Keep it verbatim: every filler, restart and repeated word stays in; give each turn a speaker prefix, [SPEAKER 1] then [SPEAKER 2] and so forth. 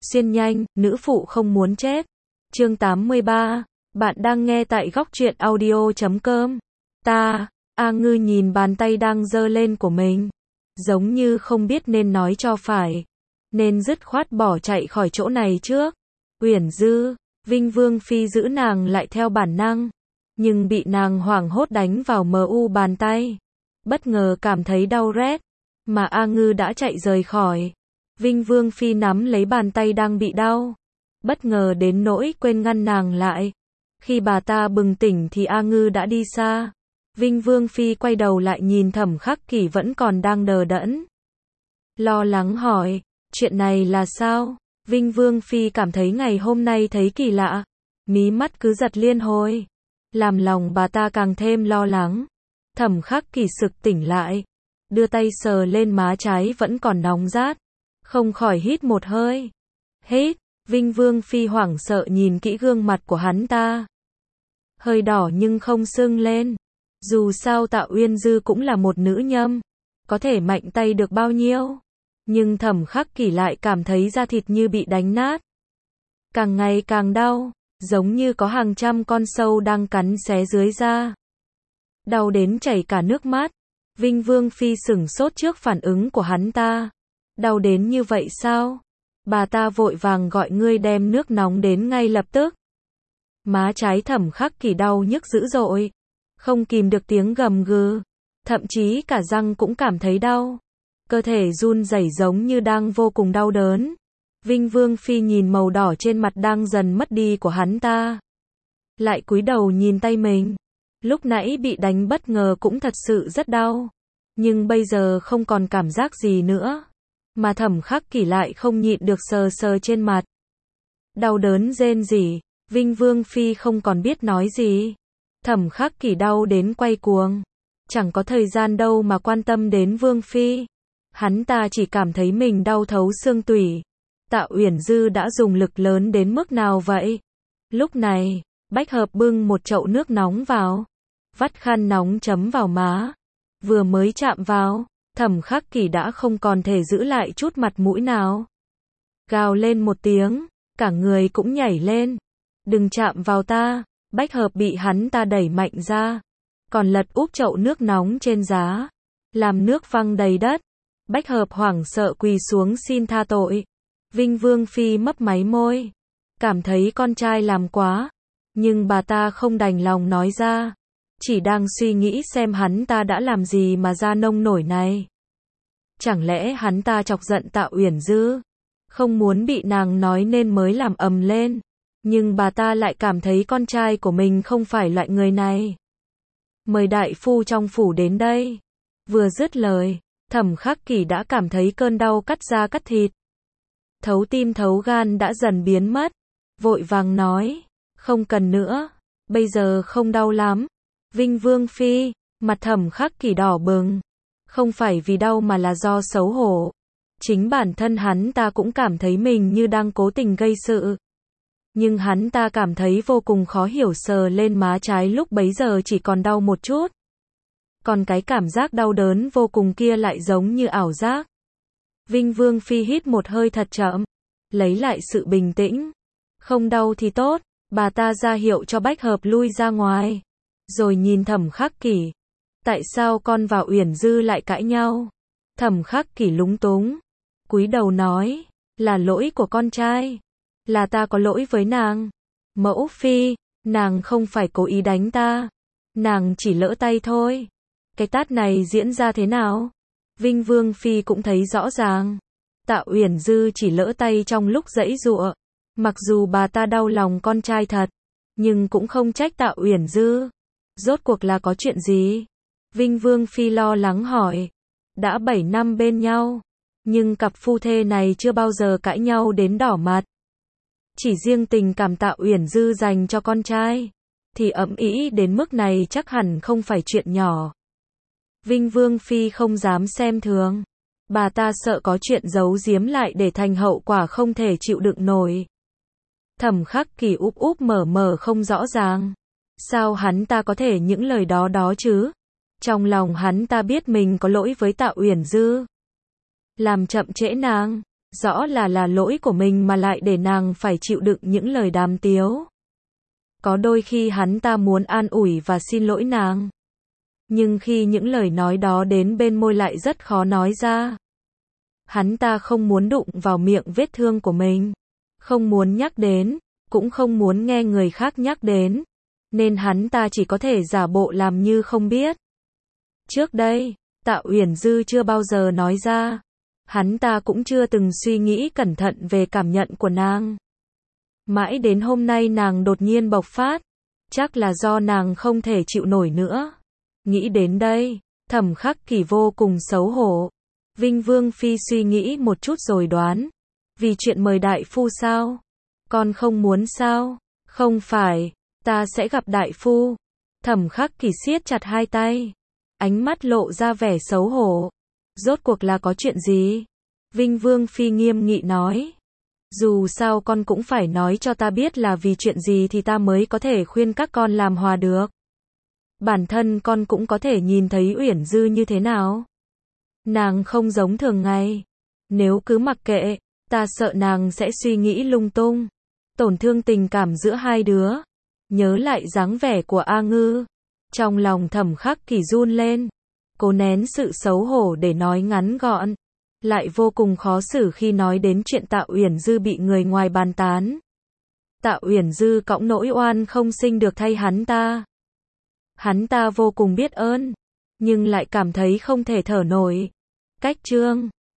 [SPEAKER 1] Xuyên nhanh, nữ phụ không muốn chết. Chương tám mươi ba. Bạn đang nghe tại góc truyện audio chấm com. Ta, A Ngư nhìn bàn tay đang giơ lên của mình. Giống như không biết nên nói cho phải. Nên dứt khoát bỏ chạy khỏi chỗ này trước. Uyển Dư, Vinh Vương Phi giữ nàng lại theo bản năng. Nhưng bị nàng hoảng hốt đánh vào mờ u bàn tay. Bất ngờ cảm thấy đau rét. Mà A Ngư đã chạy rời khỏi. Vinh Vương Phi nắm lấy bàn tay đang bị đau. Bất ngờ đến nỗi quên ngăn nàng lại. Khi bà ta bừng tỉnh thì A Ngư đã đi xa. Vinh Vương Phi quay đầu lại nhìn Thẩm Khắc Kỷ vẫn còn đang đờ đẫn. Lo lắng hỏi, chuyện này là sao? Vinh Vương Phi cảm thấy ngày hôm nay thấy kỳ lạ. Mí mắt cứ giật liên hồi. Làm lòng bà ta càng thêm lo lắng. Thẩm Khắc Kỷ sực tỉnh lại. Đưa tay sờ lên má trái vẫn còn nóng rát. Không khỏi hít một hơi. Hít, Vinh Vương Phi hoảng sợ nhìn kỹ gương mặt của hắn ta. Hơi đỏ nhưng không sưng lên. Dù sao Tạ Uyên Dư cũng là một nữ nhâm. Có thể mạnh tay được bao nhiêu. Nhưng Thẩm Khắc Kỷ lại cảm thấy da thịt như bị đánh nát. Càng ngày càng đau. Giống như có hàng trăm con sâu đang cắn xé dưới da. Đau đến chảy cả nước mắt. Vinh Vương Phi sửng sốt trước phản ứng của hắn ta. Đau đến như vậy sao? Bà ta vội vàng gọi người đem nước nóng đến ngay lập tức. Má trái Thẩm Khắc Kỷ đau nhức dữ dội. Không kìm được tiếng gầm gừ. Thậm chí cả răng cũng cảm thấy đau. Cơ thể run rẩy giống như đang vô cùng đau đớn. Vinh Vương Phi nhìn màu đỏ trên mặt đang dần mất đi của hắn ta. Lại cúi đầu nhìn tay mình. Lúc nãy bị đánh bất ngờ cũng thật sự rất đau. Nhưng bây giờ không còn cảm giác gì nữa. Mà Thẩm Khắc Kỷ lại không nhịn được sờ sờ trên mặt. Đau đớn rên rỉ. Vinh Vương Phi không còn biết nói gì. Thẩm Khắc Kỷ đau đến quay cuồng. Chẳng có thời gian đâu mà quan tâm đến Vương Phi. Hắn ta chỉ cảm thấy mình đau thấu xương tủy. Tạ Uyển Dư đã dùng lực lớn đến mức nào vậy? Lúc này, Bách Hợp bưng một chậu nước nóng vào. Vắt khăn nóng chấm vào má. Vừa mới chạm vào, Thẩm Khắc Kỷ đã không còn thể giữ lại chút mặt mũi nào. Gào lên một tiếng, cả người cũng nhảy lên. Đừng chạm vào ta. Bách Hợp bị hắn ta đẩy mạnh ra. Còn lật úp chậu nước nóng trên giá. Làm nước văng đầy đất. Bách Hợp hoảng sợ quỳ xuống xin tha tội. Vinh Vương Phi mấp máy môi. Cảm thấy con trai làm quá. Nhưng bà ta không đành lòng nói ra. Chỉ đang suy nghĩ xem hắn ta đã làm gì mà ra nông nổi này. Chẳng lẽ hắn ta chọc giận Tạ Uyển Dư? Không muốn bị nàng nói nên mới làm ầm lên. Nhưng bà ta lại cảm thấy con trai của mình không phải loại người này. Mời đại phu trong phủ đến đây. Vừa dứt lời, Thẩm Khắc Kỷ đã cảm thấy cơn đau cắt da cắt thịt. Thấu tim thấu gan đã dần biến mất. Vội vàng nói, không cần nữa, bây giờ không đau lắm. Vinh Vương Phi, mặt Thẩm Khắc Kỷ đỏ bừng. Không phải vì đau mà là do xấu hổ. Chính bản thân hắn ta cũng cảm thấy mình như đang cố tình gây sự. Nhưng hắn ta cảm thấy vô cùng khó hiểu, sờ lên má trái lúc bấy giờ chỉ còn đau một chút. Còn cái cảm giác đau đớn vô cùng kia lại giống như ảo giác. Vinh Vương Phi hít một hơi thật chậm. Lấy lại sự bình tĩnh. Không đau thì tốt. Bà ta ra hiệu cho Bách Hợp lui ra ngoài. Rồi nhìn Thẩm Khắc Kỷ. Tại sao con và Uyển Dư lại cãi nhau? Thẩm Khắc Kỷ lúng túng. Cúi đầu nói. Là lỗi của con trai. Là ta có lỗi với nàng. Mẫu Phi, nàng không phải cố ý đánh ta. Nàng chỉ lỡ tay thôi. Cái tát này diễn ra thế nào? Vinh Vương Phi cũng thấy rõ ràng. Tạ Uyển Dư chỉ lỡ tay trong lúc giãy giụa. Mặc dù bà ta đau lòng con trai thật. Nhưng cũng không trách Tạ Uyển Dư. Rốt cuộc là có chuyện gì? Vinh Vương Phi lo lắng hỏi. Đã bảy năm bên nhau. Nhưng cặp phu thê này chưa bao giờ cãi nhau đến đỏ mặt. Chỉ riêng tình cảm Tạ Uyển Dư dành cho con trai. Thì ầm ĩ đến mức này chắc hẳn không phải chuyện nhỏ. Vinh Vương Phi không dám xem thường. Bà ta sợ có chuyện giấu giếm lại để thành hậu quả không thể chịu đựng nổi. Thẩm Khắc Kỷ úp úp mở mở không rõ ràng. Sao hắn ta có thể những lời đó đó chứ? Trong lòng hắn ta biết mình có lỗi với Tạ Uyển Dư. Làm chậm trễ nàng. Rõ là là lỗi của mình mà lại để nàng phải chịu đựng những lời đàm tiếu. Có đôi khi hắn ta muốn an ủi và xin lỗi nàng. Nhưng khi những lời nói đó đến bên môi lại rất khó nói ra. Hắn ta không muốn đụng vào miệng vết thương của mình. Không muốn nhắc đến, cũng không muốn nghe người khác nhắc đến. Nên hắn ta chỉ có thể giả bộ làm như không biết. Trước đây, Tạ Uyển Dư chưa bao giờ nói ra. Hắn ta cũng chưa từng suy nghĩ cẩn thận về cảm nhận của nàng. Mãi đến hôm nay nàng đột nhiên bộc phát. Chắc là do nàng không thể chịu nổi nữa. Nghĩ đến đây, Thẩm Khắc Kỷ vô cùng xấu hổ. Vinh Vương Phi suy nghĩ một chút rồi đoán. Vì chuyện mời đại phu sao? Con không muốn sao? Không phải, ta sẽ gặp đại phu. Thẩm Khắc Kỷ siết chặt hai tay. Ánh mắt lộ ra vẻ xấu hổ. Rốt cuộc là có chuyện gì? Vinh Vương Phi nghiêm nghị nói. Dù sao con cũng phải nói cho ta biết là vì chuyện gì thì ta mới có thể khuyên các con làm hòa được. Bản thân con cũng có thể nhìn thấy Uyển Dư như thế nào. Nàng không giống thường ngày. Nếu cứ mặc kệ, ta sợ nàng sẽ suy nghĩ lung tung. Tổn thương tình cảm giữa hai đứa. Nhớ lại dáng vẻ của A Ngư. Trong lòng Thẩm Khắc Kỷ run lên. Cố nén sự xấu hổ để nói ngắn gọn. Lại vô cùng khó xử khi nói đến chuyện Tạ Uyển Dư bị người ngoài bàn tán. Tạ Uyển Dư cõng nỗi oan không sinh được thay hắn ta. Hắn ta vô cùng biết ơn. Nhưng lại cảm thấy không thể thở nổi. Cách chương